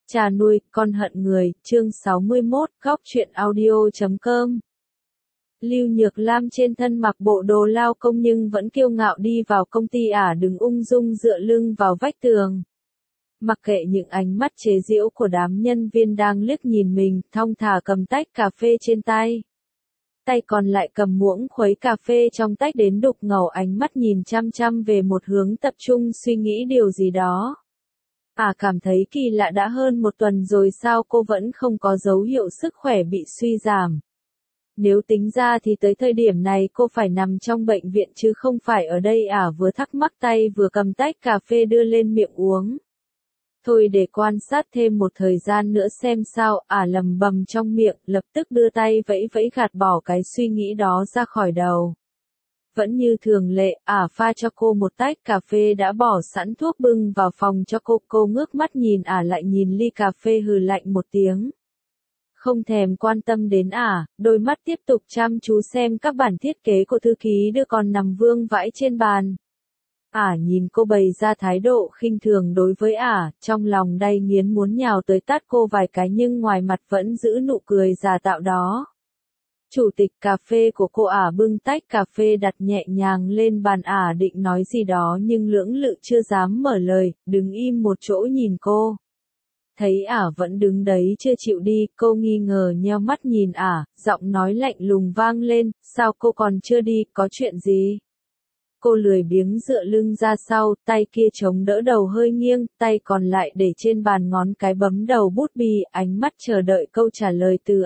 Cha nuôi, con hận người, chương 61, góc truyện audio.com. Lưu Nhược Lam trên thân mặc bộ đồ lao công nhưng vẫn kiêu ngạo đi vào công ty đứng ung dung dựa lưng vào vách tường. Mặc kệ những ánh mắt chế giễu của đám nhân viên đang liếc nhìn mình, thong thả cầm tách cà phê trên tay. Tay còn lại cầm muỗng khuấy cà phê trong tách đến đục ngầu, ánh mắt nhìn chăm chăm về một hướng, tập trung suy nghĩ điều gì đó. Cảm thấy kỳ lạ, đã hơn một tuần rồi sao cô vẫn không có dấu hiệu sức khỏe bị suy giảm. Nếu tính ra thì tới thời điểm này cô phải nằm trong bệnh viện chứ không phải ở đây. Vừa thắc mắc tay vừa cầm tách cà phê đưa lên miệng uống. Thôi để quan sát thêm một thời gian nữa xem sao. Lầm bầm trong miệng, lập tức đưa tay vẫy vẫy gạt bỏ cái suy nghĩ đó ra khỏi đầu. Vẫn như thường lệ, pha cho cô một tách cà phê đã bỏ sẵn thuốc bưng vào phòng cho cô ngước mắt nhìn lại nhìn ly cà phê hừ lạnh một tiếng. Không thèm quan tâm đến đôi mắt tiếp tục chăm chú xem các bản thiết kế của thư ký đưa còn nằm vương vãi trên bàn. Nhìn cô bày ra thái độ khinh thường đối với trong lòng đay nghiến muốn nhào tới tát cô vài cái nhưng ngoài mặt vẫn giữ nụ cười giả tạo đó. Chủ tịch cà phê của cô bưng tách cà phê đặt nhẹ nhàng lên bàn, định nói gì đó nhưng lưỡng lự chưa dám mở lời, đứng im một chỗ nhìn cô. Thấy vẫn đứng đấy chưa chịu đi, cô nghi ngờ nheo mắt nhìn giọng nói lạnh lùng vang lên, sao cô còn chưa đi, có chuyện gì? Cô lười biếng dựa lưng ra sau, tay kia chống đỡ đầu hơi nghiêng, tay còn lại để trên bàn, ngón cái bấm đầu bút bi, ánh mắt chờ đợi câu trả lời từ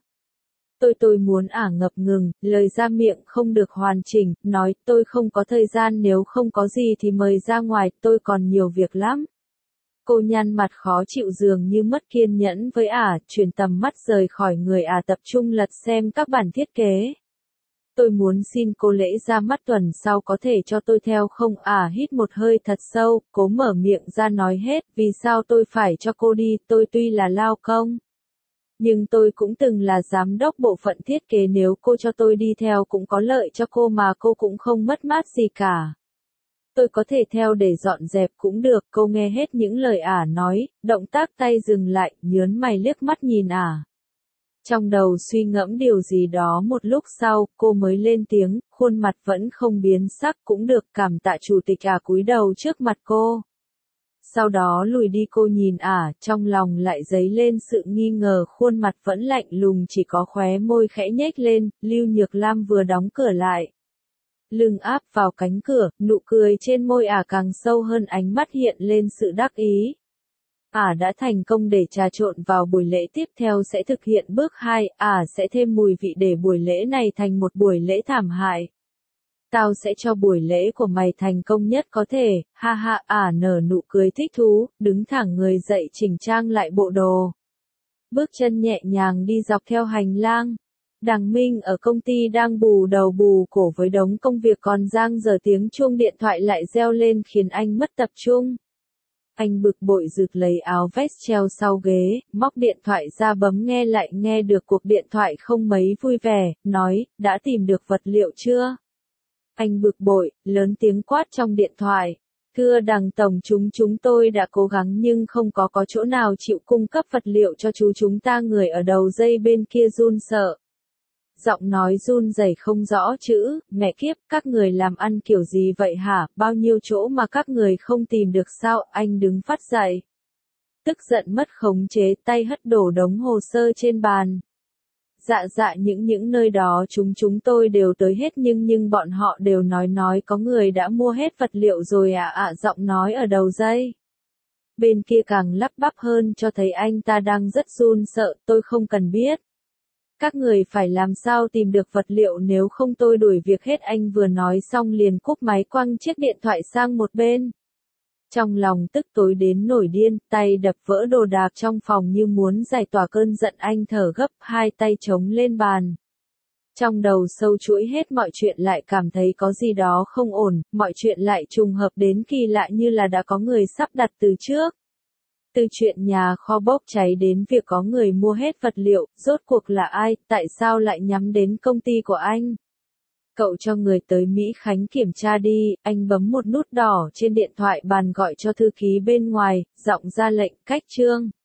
Tôi muốn ngập ngừng, lời ra miệng không được hoàn chỉnh, nói tôi không có thời gian, nếu không có gì thì mời ra ngoài, tôi còn nhiều việc lắm. Cô nhăn mặt khó chịu dường như mất kiên nhẫn với chuyển tầm mắt rời khỏi người tập trung lật xem các bản thiết kế. Tôi muốn xin cô lễ ra mắt tuần sau có thể cho tôi theo không? Hít một hơi thật sâu, cố mở miệng ra nói hết, vì sao tôi phải cho cô đi, tôi tuy là lao công. Nhưng tôi cũng từng là giám đốc bộ phận thiết kế, nếu cô cho tôi đi theo cũng có lợi cho cô mà cô cũng không mất mát gì cả. Tôi có thể theo để dọn dẹp cũng được. Cô nghe hết những lời nói, động tác tay dừng lại, nhớn mày liếc mắt nhìn Trong đầu suy ngẫm điều gì đó một lúc sau, cô mới lên tiếng, khuôn mặt vẫn không biến sắc, cũng được, cảm tạ chủ tịch. Cúi đầu trước mặt cô. Sau đó lùi đi, cô nhìn trong lòng lại dấy lên sự nghi ngờ, khuôn mặt vẫn lạnh lùng, chỉ có khóe môi khẽ nhếch lên. Lưu Nhược Lam vừa đóng cửa lại. Lưng áp vào cánh cửa, nụ cười trên môi càng sâu hơn, ánh mắt hiện lên sự đắc ý. Đã thành công để trà trộn vào buổi lễ tiếp theo, sẽ thực hiện bước 2, sẽ thêm mùi vị để buổi lễ này thành một buổi lễ thảm hại. Tao sẽ cho buổi lễ của mày thành công nhất có thể, ha ha. Nở nụ cười thích thú, đứng thẳng người dậy chỉnh trang lại bộ đồ. Bước chân nhẹ nhàng đi dọc theo hành lang. Đằng Minh ở công ty đang bù đầu bù cổ với đống công việc còn dang dở, tiếng chuông điện thoại lại reo lên khiến anh mất tập trung. Anh bực bội rực lấy áo vest treo sau ghế, móc điện thoại ra bấm nghe, lại nghe được cuộc điện thoại không mấy vui vẻ, nói, đã tìm được vật liệu chưa? Anh bực bội, lớn tiếng quát trong điện thoại. Thưa Đằng Tổng, chúng tôi đã cố gắng nhưng không có chỗ nào chịu cung cấp vật liệu cho chúng ta. Người ở đầu dây bên kia run sợ. Giọng nói run rẩy không rõ chữ, mẹ kiếp, các người làm ăn kiểu gì vậy hả, bao nhiêu chỗ mà các người không tìm được sao? Anh đứng phát dậy. Tức giận mất khống chế, tay hất đổ đống hồ sơ trên bàn. Dạ những nơi đó chúng tôi đều tới hết nhưng bọn họ đều nói có người đã mua hết vật liệu rồi giọng nói ở đầu dây. Bên kia càng lắp bắp hơn, cho thấy anh ta đang rất run sợ, tôi không cần biết. Các người phải làm sao tìm được vật liệu, nếu không tôi đuổi việc hết. Anh vừa nói xong liền cúp máy, quăng chiếc điện thoại sang một bên. Trong lòng tức tối đến nổi điên, tay đập vỡ đồ đạc trong phòng như muốn giải tỏa cơn giận. Anh thở gấp, hai tay chống lên bàn. Trong đầu sâu chuỗi hết mọi chuyện, lại cảm thấy có gì đó không ổn, mọi chuyện lại trùng hợp đến kỳ lạ như là đã có người sắp đặt từ trước. Từ chuyện nhà kho bốc cháy đến việc có người mua hết vật liệu, rốt cuộc là ai, tại sao lại nhắm đến công ty của anh? Cậu cho người tới Mỹ Khánh kiểm tra đi. Anh bấm một nút đỏ trên điện thoại bàn, gọi cho thư ký bên ngoài, giọng ra lệnh, cách trương.